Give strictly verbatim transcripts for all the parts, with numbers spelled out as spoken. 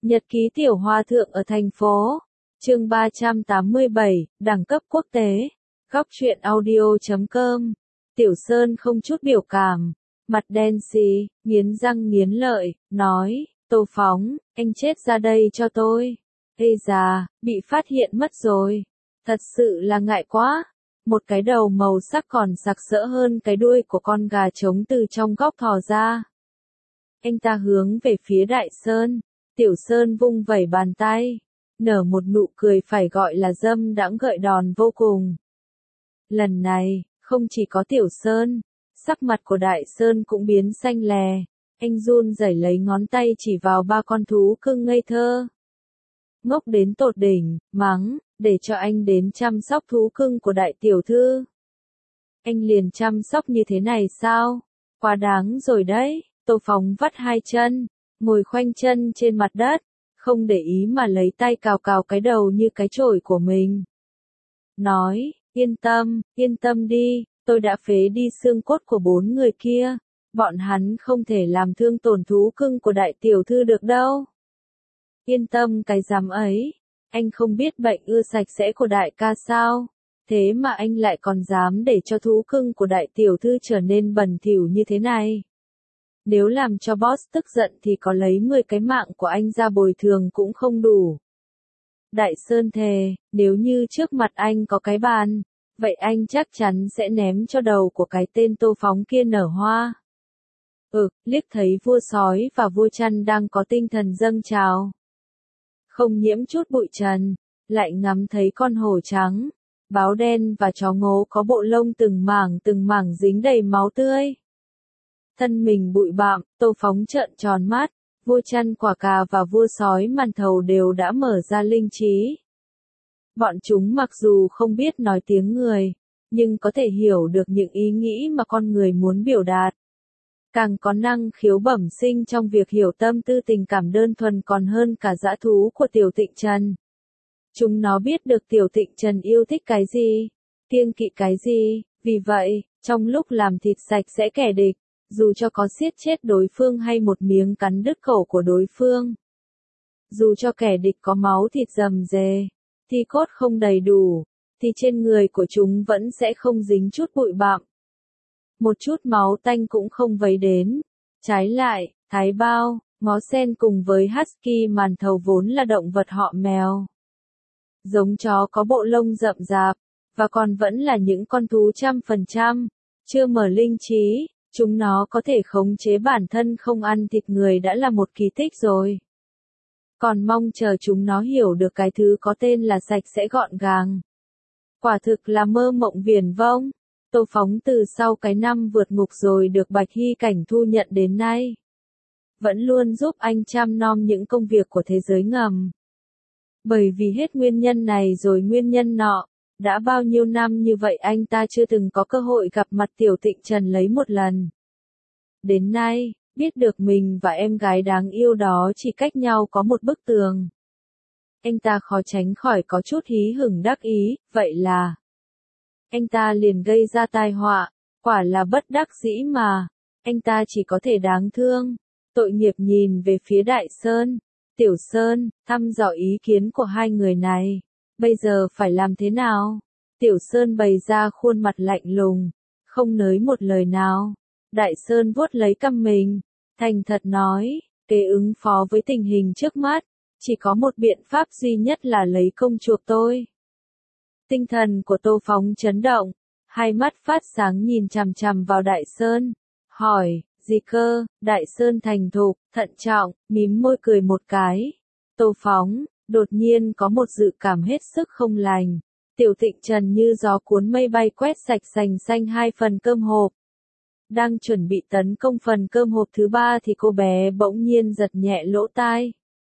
Nhật ký tiểu hòa thượng ở thành phố. Chương ba trăm tám mươi bảy, đẳng cấp quốc tế. Góc truyện audio chấm com. Tiểu Sơn không chút biểu cảm, mặt đen xì, nghiến răng nghiến lợi, nói, Tô Phóng, anh chết ra đây cho tôi. Ê già, bị phát hiện mất rồi. Thật sự là ngại quá. Một cái đầu màu sắc còn sặc sỡ hơn cái đuôi của con gà trống từ trong góc thò ra. Anh ta hướng về phía Đại Sơn. Tiểu Sơn vung vẩy bàn tay, nở một nụ cười phải gọi là dâm đãng gợi đòn vô cùng. Lần này, không chỉ có Tiểu Sơn, sắc mặt của Đại Sơn cũng biến xanh lè, anh run rẩy lấy ngón tay chỉ vào ba con thú cưng ngây thơ. Ngốc đến tột đỉnh, mắng, để cho anh đến chăm sóc thú cưng của đại tiểu thư. Anh liền chăm sóc như thế này sao? Quá đáng rồi đấy. Tô Phóng vắt hai chân, ngồi khoanh chân trên mặt đất, không để ý mà lấy tay cào cào cái đầu như cái chổi của mình. Nói, yên tâm, yên tâm đi, tôi đã phế đi xương cốt của bốn người kia, bọn hắn không thể làm thương tổn thú cưng của đại tiểu thư được đâu. Yên tâm cái dám ấy, anh không biết bệnh ưa sạch sẽ của đại ca sao, thế mà anh lại còn dám để cho thú cưng của đại tiểu thư trở nên bẩn thỉu như thế này. Nếu làm cho boss tức giận thì có lấy mười cái mạng của anh ra bồi thường cũng không đủ. Đại Sơn thề, nếu như trước mặt anh có cái bàn, vậy anh chắc chắn sẽ ném cho đầu của cái tên Tô Phóng kia nở hoa. Ừ, liếc thấy vua sói và vua chăn đang có tinh thần dâng trào. Không nhiễm chút bụi trần, lại ngắm thấy con hổ trắng, báo đen và chó ngố có bộ lông từng mảng từng mảng dính đầy máu tươi. Thân mình bụi bặm, Tô Phóng trợn tròn mắt, vua chăn quả cà và vua sói màn thầu đều đã mở ra linh trí. Bọn chúng mặc dù không biết nói tiếng người, nhưng có thể hiểu được những ý nghĩ mà con người muốn biểu đạt. Càng có năng khiếu bẩm sinh trong việc hiểu tâm tư tình cảm đơn thuần còn hơn cả dã thú của Tiểu Tịnh Trần. Chúng nó biết được Tiểu Tịnh Trần yêu thích cái gì, kiêng kỵ cái gì, vì vậy, trong lúc làm thịt sạch sẽ kẻ địch, dù cho có giết chết đối phương hay một miếng cắn đứt khẩu của đối phương, dù cho kẻ địch có máu thịt rầm rề, thì cốt không đầy đủ, thì trên người của chúng vẫn sẽ không dính chút bụi bặm. Một chút máu tanh cũng không vấy đến. Trái lại, thái bao, ngó sen cùng với husky màn thầu vốn là động vật họ mèo. Giống chó có bộ lông rậm rạp, và còn vẫn là những con thú trăm phần trăm, chưa mở linh trí. Chúng nó có thể khống chế bản thân không ăn thịt người đã là một kỳ tích rồi. Còn mong chờ chúng nó hiểu được cái thứ có tên là sạch sẽ gọn gàng. Quả thực là mơ mộng viển vông. Tô Phóng từ sau cái năm vượt ngục rồi được Bạch Hy Cảnh thu nhận đến nay, vẫn luôn giúp anh chăm nom những công việc của thế giới ngầm. Bởi vì hết nguyên nhân này rồi nguyên nhân nọ, đã bao nhiêu năm như vậy anh ta chưa từng có cơ hội gặp mặt Tiểu Tịnh Trần lấy một lần. Đến nay, biết được mình và em gái đáng yêu đó chỉ cách nhau có một bức tường, anh ta khó tránh khỏi có chút hí hửng đắc ý, vậy là anh ta liền gây ra tai họa, quả là bất đắc dĩ mà, anh ta chỉ có thể đáng thương. Tội nghiệp nhìn về phía Đại Sơn, Tiểu Sơn, thăm dò ý kiến của hai người này, bây giờ phải làm thế nào? Tiểu Sơn bày ra khuôn mặt lạnh lùng, không nới một lời nào. Đại Sơn vuốt lấy cằm mình, thành thật nói, để ứng phó với tình hình trước mắt, chỉ có một biện pháp duy nhất là lấy công chuộc tôi. Tinh thần của Tô Phóng chấn động, hai mắt phát sáng nhìn chằm chằm vào Đại Sơn, hỏi, gì cơ? Đại Sơn thành thục, thận trọng, mím môi cười một cái. Tô Phóng, đột nhiên có một dự cảm hết sức không lành. Tiểu Tịnh Trần như gió cuốn mây bay quét sạch sành xanh hai phần cơm hộp. Đang chuẩn bị tấn công phần cơm hộp thứ ba thì cô bé bỗng nhiên giật nhẹ lỗ tai.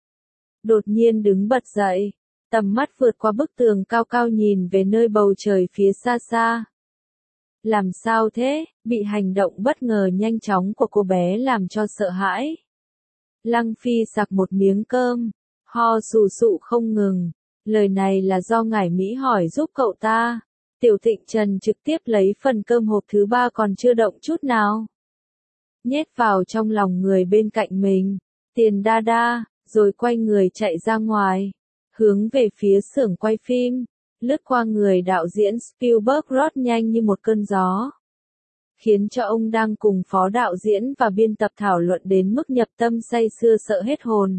Đột nhiên đứng bật dậy. Tầm mắt vượt qua bức tường cao cao nhìn về nơi bầu trời phía xa xa. Làm sao thế? Bị hành động bất ngờ nhanh chóng của cô bé làm cho sợ hãi. Lăng Phi sặc một miếng cơm, ho sù sụ không ngừng. Lời này là do ngải Mỹ hỏi giúp cậu ta. Tiểu Tịnh Trần trực tiếp lấy phần cơm hộp thứ ba còn chưa động chút nào, nhét vào trong lòng người bên cạnh mình. Tiền đa đa, rồi quay người chạy ra ngoài, hướng về phía xưởng quay phim, lướt qua người đạo diễn Spielberg rót nhanh như một cơn gió, khiến cho ông đang cùng phó đạo diễn và biên tập thảo luận đến mức nhập tâm say sưa sợ hết hồn.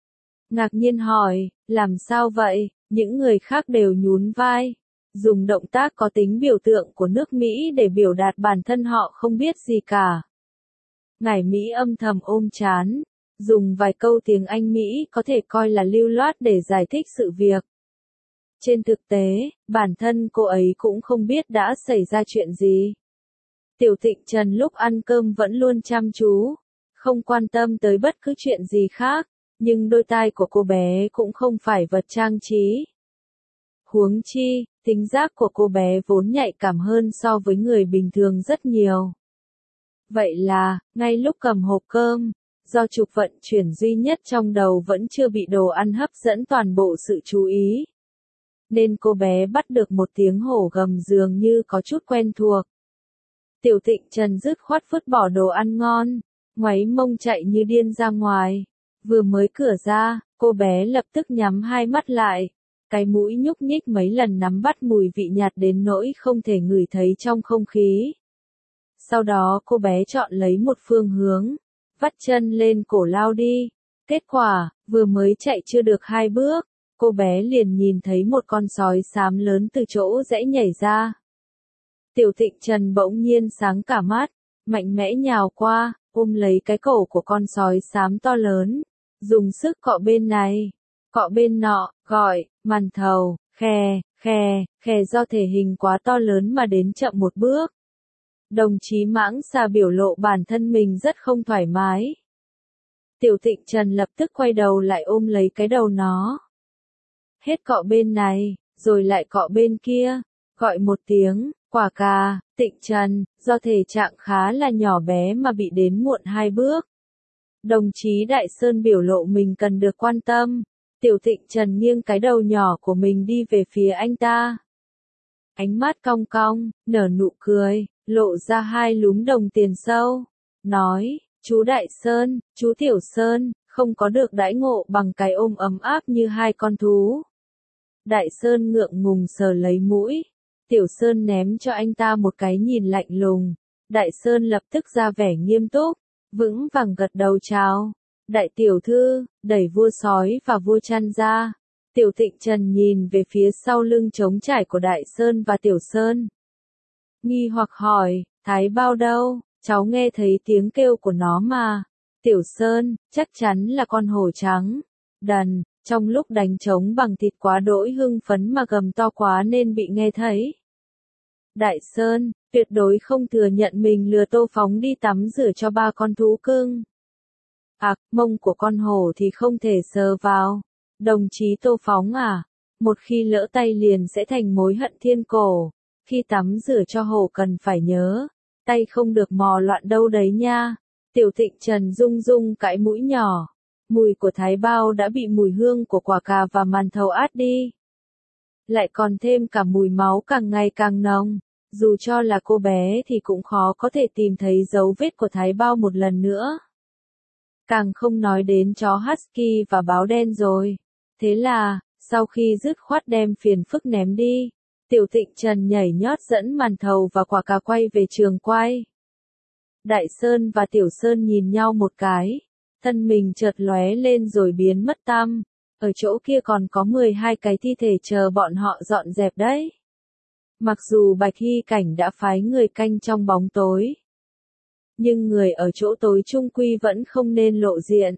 Ngạc nhiên hỏi, làm sao vậy? Những người khác đều nhún vai, dùng động tác có tính biểu tượng của nước Mỹ để biểu đạt bản thân họ không biết gì cả. Ngải Mỹ âm thầm ôm trán, dùng vài câu tiếng Anh Mỹ có thể coi là lưu loát để giải thích sự việc. Trên thực tế, bản thân cô ấy cũng không biết đã xảy ra chuyện gì. Tiểu Thịnh Trần lúc ăn cơm vẫn luôn chăm chú, không quan tâm tới bất cứ chuyện gì khác, nhưng đôi tai của cô bé cũng không phải vật trang trí. Huống chi, tính giác của cô bé vốn nhạy cảm hơn so với người bình thường rất nhiều. Vậy là, ngay lúc cầm hộp cơm, do trục vận chuyển duy nhất trong đầu vẫn chưa bị đồ ăn hấp dẫn toàn bộ sự chú ý, nên cô bé bắt được một tiếng hổ gầm dường như có chút quen thuộc. Tiểu Thịnh Trần dứt khoát vứt bỏ đồ ăn ngon, ngoáy mông chạy như điên ra ngoài. Vừa mới cửa ra, cô bé lập tức nhắm hai mắt lại, cái mũi nhúc nhích mấy lần nắm bắt mùi vị nhạt đến nỗi không thể ngửi thấy trong không khí. Sau đó cô bé chọn lấy một phương hướng, vắt chân lên cổ lao đi. Kết quả, vừa mới chạy chưa được hai bước, cô bé liền nhìn thấy một con sói xám lớn từ chỗ rẽ nhảy ra. Tiểu Thịnh Trần bỗng nhiên sáng cả mắt, mạnh mẽ nhào qua, ôm lấy cái cổ của con sói xám to lớn, dùng sức cọ bên này, cọ bên nọ, gọi, màn thầu, khè, khè, khè do thể hình quá to lớn mà đến chậm một bước. Đồng chí Mãng Xà biểu lộ bản thân mình rất không thoải mái. Tiểu Thịnh Trần lập tức quay đầu lại ôm lấy cái đầu nó. Hết cọ bên này, rồi lại cọ bên kia, gọi một tiếng, Quả Cà. Thịnh Trần, do thể trạng khá là nhỏ bé mà bị đến muộn hai bước. Đồng chí Đại Sơn biểu lộ mình cần được quan tâm. Tiểu Thịnh Trần nghiêng cái đầu nhỏ của mình đi về phía anh ta. Ánh mắt cong cong, nở nụ cười, lộ ra hai lúm đồng tiền sâu. Nói, chú Đại Sơn, chú Tiểu Sơn, không có được đãi ngộ bằng cái ôm ấm áp như hai con thú. Đại Sơn ngượng ngùng sờ lấy mũi. Tiểu Sơn ném cho anh ta một cái nhìn lạnh lùng. Đại Sơn lập tức ra vẻ nghiêm túc, vững vàng gật đầu chào. Đại tiểu thư, đẩy vua sói và vua chăn ra. Tiểu Thịnh Trần nhìn về phía sau lưng trống trải của Đại Sơn và Tiểu Sơn. Nghi hoặc hỏi, Thái Bao đâu? Cháu nghe thấy tiếng kêu của nó mà. Tiểu Sơn, chắc chắn là con hổ trắng. Đần, trong lúc đánh trống bằng thịt quá đỗi hưng phấn mà gầm to quá nên bị nghe thấy. Đại Sơn, tuyệt đối không thừa nhận mình lừa Tô Phóng đi tắm rửa cho ba con thú cưng. À, mông của con hổ thì không thể sờ vào. Đồng chí Tô Phóng à, một khi lỡ tay liền sẽ thành mối hận thiên cổ. Khi tắm rửa cho hổ cần phải nhớ, tay không được mò loạn đâu đấy nha. Tiểu Thịnh Trần rung rung cái mũi nhỏ. Mùi của Thái Bao đã bị mùi hương của quả cà và màn thầu át đi. Lại còn thêm cả mùi máu càng ngày càng nồng. Dù cho là cô bé thì cũng khó có thể tìm thấy dấu vết của Thái Bao một lần nữa. Càng không nói đến chó Husky và báo đen rồi. Thế là, sau khi dứt khoát đem phiền phức ném đi, Tiểu Thịnh Trần nhảy nhót dẫn màn thầu và quả cà quay về trường quay. Đại Sơn và Tiểu Sơn nhìn nhau một cái, thân mình chợt lóe lên rồi biến mất tăm. Ở chỗ kia còn có mười hai cái thi thể chờ bọn họ dọn dẹp đấy. Mặc dù Bạch Hy Cảnh đã phái người canh trong bóng tối, nhưng người ở chỗ tối chung quy vẫn không nên lộ diện.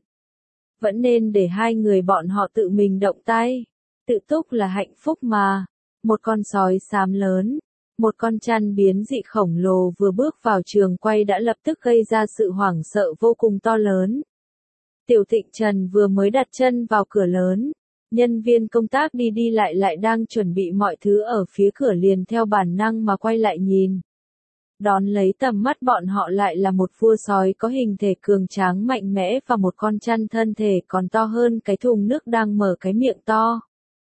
Vẫn nên để hai người bọn họ tự mình động tay. Tự túc là hạnh phúc mà. Một con sói xám lớn, một con chăn biến dị khổng lồ vừa bước vào trường quay đã lập tức gây ra sự hoảng sợ vô cùng to lớn. Tiểu Thịnh Trần vừa mới đặt chân vào cửa lớn. Nhân viên công tác đi đi lại lại đang chuẩn bị mọi thứ ở phía cửa liền theo bản năng mà quay lại nhìn. Đón lấy tầm mắt bọn họ lại là một vua sói có hình thể cường tráng mạnh mẽ và một con chăn thân thể còn to hơn cái thùng nước đang mở cái miệng to.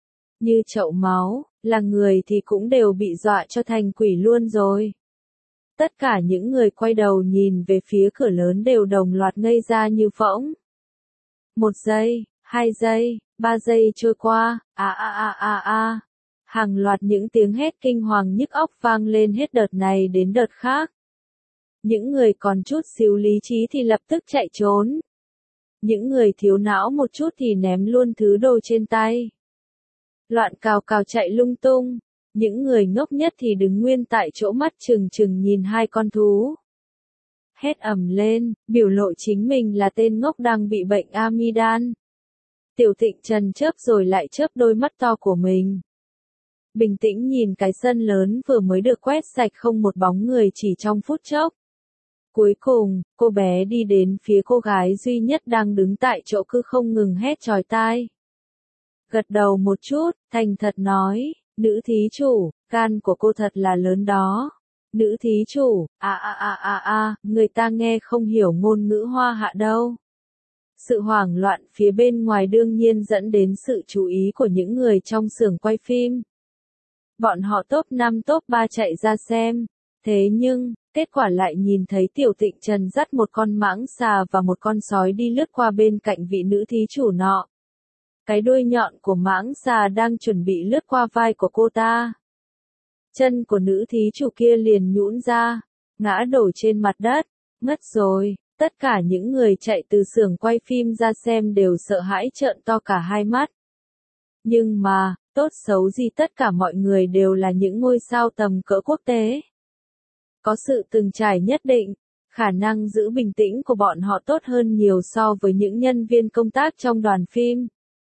Như chậu máu, là người thì cũng đều bị dọa cho thành quỷ luôn rồi. Tất cả những người quay đầu nhìn về phía cửa lớn đều đồng loạt ngây ra như phỗng. Một giây, Hai giây, ba giây trôi qua, a a a a a. Hàng loạt những tiếng hét kinh hoàng nhức óc vang lên hết đợt này đến đợt khác. Những người còn chút xíu lý trí thì lập tức chạy trốn. Những người thiếu não một chút thì ném luôn thứ đồ trên tay. Loạn cào cào chạy lung tung. Những người ngốc nhất thì đứng nguyên tại chỗ mắt trừng trừng nhìn hai con thú. Hét ầm lên, biểu lộ chính mình là tên ngốc đang bị bệnh amidan. Tiểu Thịnh Trần chớp rồi lại chớp đôi mắt to của mình. Bình tĩnh nhìn cái sân lớn vừa mới được quét sạch không một bóng người chỉ trong phút chốc. Cuối cùng, cô bé đi đến phía cô gái duy nhất đang đứng tại chỗ cứ không ngừng hét chói tai. Gật đầu một chút, thành thật nói, nữ thí chủ, gan của cô thật là lớn đó. Nữ thí chủ, a a a a a, người ta nghe không hiểu ngôn ngữ Hoa Hạ đâu. Sự hoảng loạn phía bên ngoài đương nhiên dẫn đến sự chú ý của những người trong xưởng quay phim. Bọn họ top năm top ba chạy ra xem, thế nhưng, kết quả lại nhìn thấy Tiểu Thịnh Trần dắt một con mãng xà và một con sói đi lướt qua bên cạnh vị nữ thí chủ nọ. Cái đuôi nhọn của mãng xà đang chuẩn bị lướt qua vai của cô ta. Chân của nữ thí chủ kia liền nhũn ra, ngã đổ trên mặt đất, ngất rồi. Tất cả những người chạy từ xưởng quay phim ra xem đều sợ hãi trợn to cả hai mắt. Nhưng mà, tốt xấu gì tất cả mọi người đều là những ngôi sao tầm cỡ quốc tế. Có sự từng trải nhất định, khả năng giữ bình tĩnh của bọn họ tốt hơn nhiều so với những nhân viên công tác trong đoàn phim.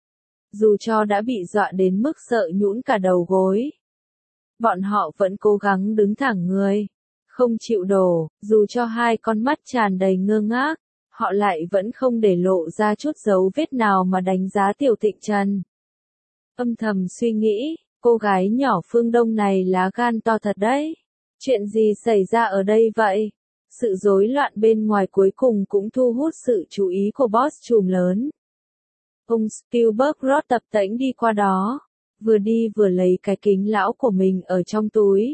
Dù cho đã bị dọa đến mức sợ nhũn cả đầu gối, bọn họ vẫn cố gắng đứng thẳng người. Không chịu đổ, dù cho hai con mắt tràn đầy ngơ ngác, họ lại vẫn không để lộ ra chút dấu vết nào mà đánh giá Tiểu Thịnh Trần. Âm thầm suy nghĩ, cô gái nhỏ phương Đông này lá gan to thật đấy. Chuyện gì xảy ra ở đây vậy? Sự rối loạn bên ngoài cuối cùng cũng thu hút sự chú ý của boss trùm lớn. Ông Spielberg rót tập tễnh đi qua đó, vừa đi vừa lấy cái kính lão của mình ở trong túi.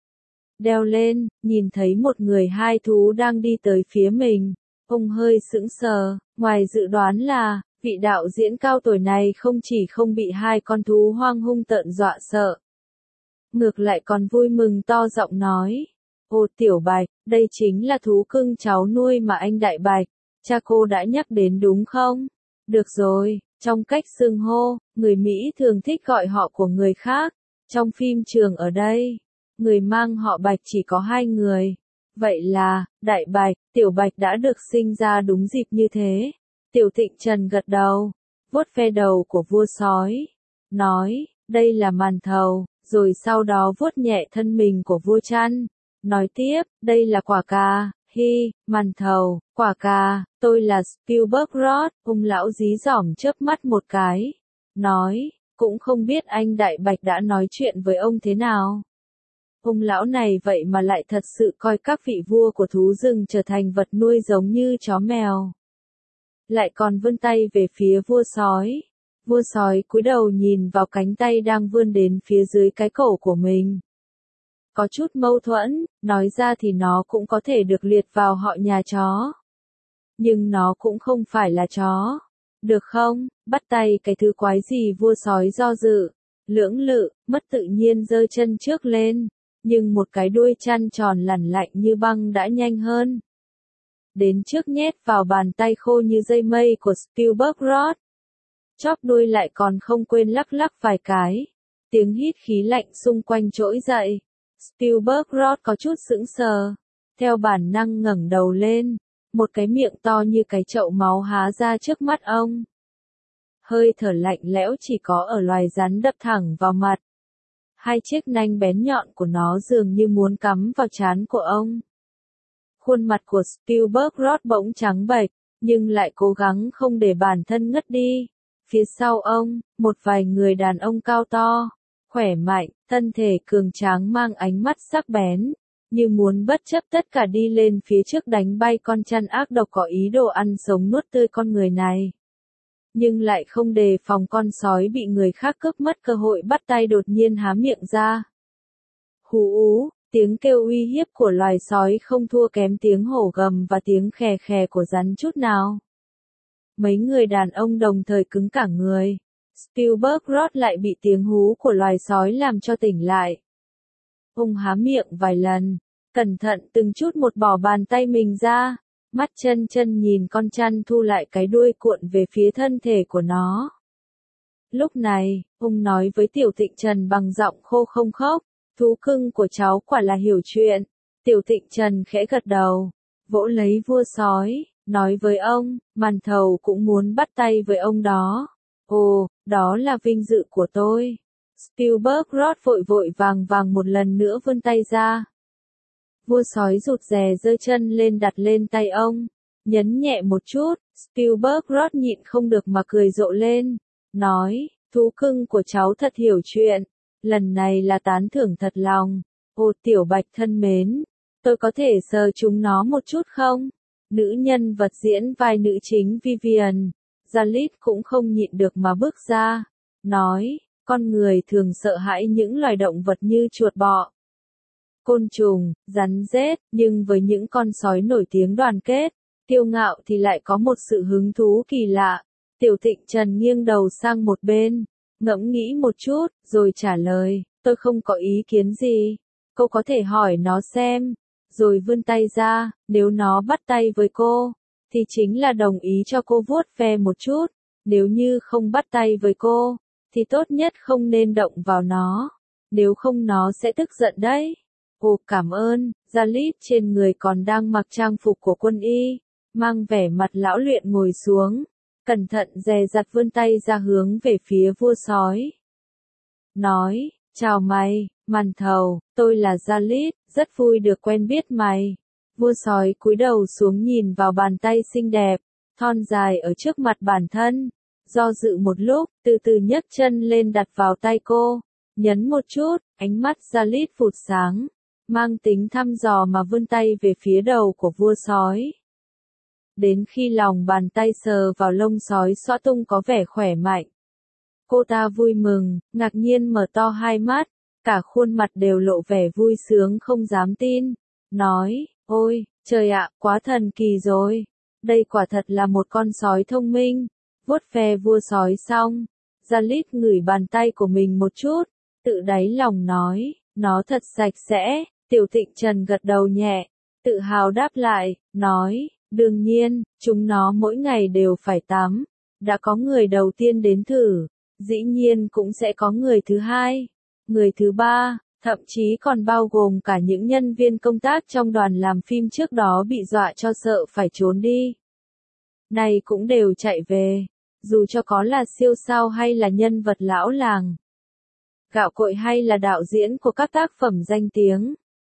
Đeo lên, nhìn thấy một người hai thú đang đi tới phía mình. Ông hơi sững sờ, ngoài dự đoán là, vị đạo diễn cao tuổi này không chỉ không bị hai con thú hoang hung tợn dọa sợ. Ngược lại còn vui mừng to giọng nói. Ô Tiểu Bạch, đây chính là thú cưng cháu nuôi mà anh Đại Bạch, cha cô đã nhắc đến đúng không? Được rồi, trong cách xưng hô, người Mỹ thường thích gọi họ của người khác. Trong phim trường ở đây, người mang họ Bạch chỉ có hai người. Vậy là, Đại Bạch, Tiểu Bạch đã được sinh ra đúng dịp như thế. Tiểu Thịnh Trần gật đầu, vuốt ve đầu của vua sói. Nói, đây là màn thầu, rồi sau đó vuốt nhẹ thân mình của vua chăn. Nói tiếp, đây là quả cà, hi, màn thầu, quả cà, tôi là Spielberg Rod. Ông lão dí dỏm chớp mắt một cái. Nói, cũng không biết anh Đại Bạch đã nói chuyện với ông thế nào. Ông lão này vậy mà lại thật sự coi các vị vua của thú rừng trở thành vật nuôi giống như chó mèo. Lại còn vươn tay về phía vua sói. Vua sói cúi đầu nhìn vào cánh tay đang vươn đến phía dưới cái cổ của mình. Có chút mâu thuẫn, nói ra thì nó cũng có thể được liệt vào họ nhà chó. Nhưng nó cũng không phải là chó. Được không, bắt tay cái thứ quái gì vua sói do dự, lưỡng lự, mất tự nhiên giơ chân trước lên. Nhưng một cái đuôi chăn tròn lằn lạnh như băng đã nhanh hơn. Đến trước nhét vào bàn tay khô như dây mây của Spielberg Rod. Chóp đuôi lại còn không quên lắc lắc vài cái. Tiếng hít khí lạnh xung quanh trỗi dậy. Spielberg Rod có chút sững sờ. Theo bản năng ngẩng đầu lên. Một cái miệng to như cái chậu máu há ra trước mắt ông. Hơi thở lạnh lẽo chỉ có ở loài rắn đập thẳng vào mặt. Hai chiếc nanh bén nhọn của nó dường như muốn cắm vào trán của ông. Khuôn mặt của Spielberg Rod bỗng trắng bệch, nhưng lại cố gắng không để bản thân ngất đi. Phía sau ông, một vài người đàn ông cao to, khỏe mạnh, thân thể cường tráng mang ánh mắt sắc bén, như muốn bất chấp tất cả đi lên phía trước đánh bay con chăn ác độc có ý đồ ăn sống nuốt tươi con người này. Nhưng lại không đề phòng con sói bị người khác cướp mất cơ hội bắt tay đột nhiên há miệng ra. Hú ú, tiếng kêu uy hiếp của loài sói không thua kém tiếng hổ gầm và tiếng khè khè của rắn chút nào. Mấy người đàn ông đồng thời cứng cả người. Spielberg Roth lại bị tiếng hú của loài sói làm cho tỉnh lại. Ông há miệng vài lần, cẩn thận từng chút một bỏ bàn tay mình ra, mắt chân chân nhìn con chăn thu lại cái đuôi cuộn về phía thân thể của nó. Lúc này, ông nói với Tiểu Tịnh Trần bằng giọng khô không khốc, thú cưng của cháu quả là hiểu chuyện. Tiểu Tịnh Trần khẽ gật đầu, vỗ lấy vua sói, nói với ông, màn thầu cũng muốn bắt tay với ông đó. Ồ, đó là vinh dự của tôi. Spielberg Roth vội vội vàng vàng một lần nữa vươn tay ra. Vua sói rụt rè giơ chân lên đặt lên tay ông, nhấn nhẹ một chút, Spielberg Roth nhịn không được mà cười rộ lên, nói, thú cưng của cháu thật hiểu chuyện, lần này là tán thưởng thật lòng. Ô Tiểu Bạch thân mến, tôi có thể sờ chúng nó một chút không? Nữ nhân vật diễn vai nữ chính Vivian Jalit cũng không nhịn được mà bước ra, nói, con người thường sợ hãi những loài động vật như chuột bọ, côn trùng, rắn rết, nhưng với những con sói nổi tiếng đoàn kết, kiêu ngạo thì lại có một sự hứng thú kỳ lạ. Tiểu Tịnh Trần nghiêng đầu sang một bên, ngẫm nghĩ một chút, rồi trả lời, tôi không có ý kiến gì, cô có thể hỏi nó xem, rồi vươn tay ra, nếu nó bắt tay với cô, thì chính là đồng ý cho cô vuốt ve một chút, nếu như không bắt tay với cô, thì tốt nhất không nên động vào nó, nếu không nó sẽ tức giận đấy. Ồ cảm ơn, Jalit trên người còn đang mặc trang phục của quân y, mang vẻ mặt lão luyện ngồi xuống, cẩn thận dè dặt vươn tay ra hướng về phía vua sói. Nói, chào mày, màn thầu, tôi là Jalit, rất vui được quen biết mày. Vua sói cúi đầu xuống nhìn vào bàn tay xinh đẹp, thon dài ở trước mặt bản thân, do dự một lúc, từ từ nhấc chân lên đặt vào tay cô, nhấn một chút, ánh mắt Jalit phụt sáng, mang tính thăm dò mà vươn tay về phía đầu của vua sói. Đến khi lòng bàn tay sờ vào lông sói xõa tung có vẻ khỏe mạnh. Cô ta vui mừng, ngạc nhiên mở to hai mắt, cả khuôn mặt đều lộ vẻ vui sướng không dám tin, nói, ôi, trời ạ, quá thần kỳ rồi, đây quả thật là một con sói thông minh. Vuốt ve vua sói xong, Jalit ngửi bàn tay của mình một chút, tự đáy lòng nói, nó thật sạch sẽ. Tiểu Tịnh Trần gật đầu nhẹ, tự hào đáp lại, nói, đương nhiên, chúng nó mỗi ngày đều phải tắm, đã có người đầu tiên đến thử, dĩ nhiên cũng sẽ có người thứ hai, người thứ ba, thậm chí còn bao gồm cả những nhân viên công tác trong đoàn làm phim trước đó bị dọa cho sợ phải trốn đi. Này cũng đều chạy về, dù cho có là siêu sao hay là nhân vật lão làng, gạo cội hay là đạo diễn của các tác phẩm danh tiếng.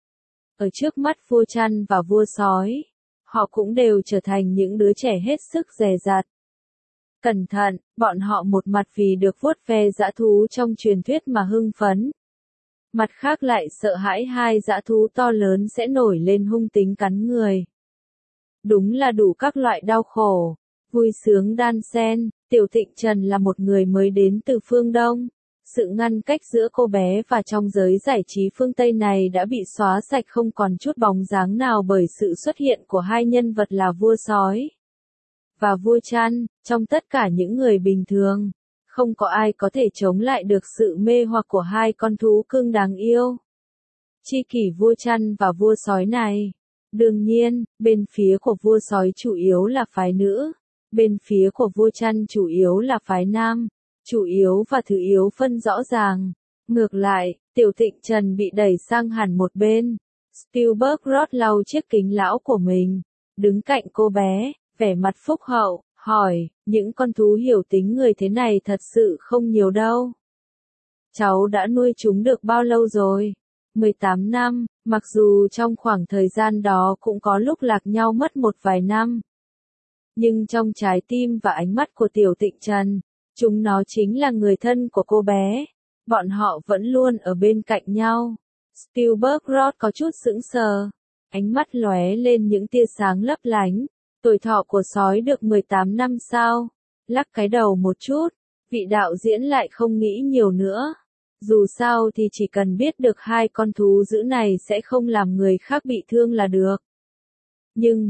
Ở trước mắt vua chăn và vua sói, họ cũng đều trở thành những đứa trẻ hết sức dè dặt. Cẩn thận, bọn họ một mặt vì được vuốt ve dã thú trong truyền thuyết mà hưng phấn. Mặt khác lại sợ hãi hai dã thú to lớn sẽ nổi lên hung tính cắn người. Đúng là đủ các loại đau khổ, vui sướng đan xen. Tiểu Tịnh Trần là một người mới đến từ phương Đông. Sự ngăn cách giữa cô bé và trong giới giải trí phương Tây này đã bị xóa sạch không còn chút bóng dáng nào bởi sự xuất hiện của hai nhân vật là vua sói và vua chăn. Trong tất cả những người bình thường, không có ai có thể chống lại được sự mê hoặc của hai con thú cưng đáng yêu. Chi kỷ vua chăn và vua sói này. Đương nhiên, bên phía của vua sói chủ yếu là phái nữ, bên phía của vua chăn chủ yếu là phái nam. Chủ yếu và thứ yếu phân rõ ràng. Ngược lại, Tiểu Tịnh Trần bị đẩy sang hẳn một bên. Spielberg Roth lau chiếc kính lão của mình, đứng cạnh cô bé, vẻ mặt phúc hậu, hỏi, những con thú hiểu tính người thế này thật sự không nhiều đâu. Cháu đã nuôi chúng được bao lâu rồi? mười tám năm, mặc dù trong khoảng thời gian đó cũng có lúc lạc nhau mất một vài năm. Nhưng trong trái tim và ánh mắt của Tiểu Tịnh Trần, chúng nó chính là người thân của cô bé. Bọn họ vẫn luôn ở bên cạnh nhau. Spielberg Roth có chút sững sờ. Ánh mắt lóe lên những tia sáng lấp lánh. Tuổi thọ của sói được mười tám năm sao? Lắc cái đầu một chút. Vị đạo diễn lại không nghĩ nhiều nữa. Dù sao thì chỉ cần biết được hai con thú dữ này sẽ không làm người khác bị thương là được. Nhưng mà,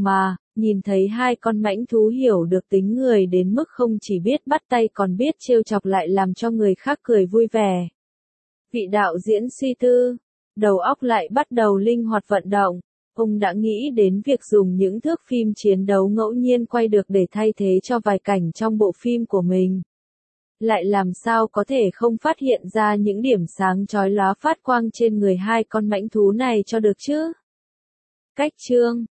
Nhìn thấy hai con mãnh thú hiểu được tính người đến mức không chỉ biết bắt tay còn biết trêu chọc lại làm cho người khác cười vui vẻ. Vị đạo diễn suy tư, đầu óc lại bắt đầu linh hoạt vận động. Ông đã nghĩ đến việc dùng những thước phim chiến đấu ngẫu nhiên quay được để thay thế cho vài cảnh trong bộ phim của mình. Lại làm sao có thể không phát hiện ra những điểm sáng chói lóa phát quang trên người hai con mãnh thú này cho được chứ? Cách chương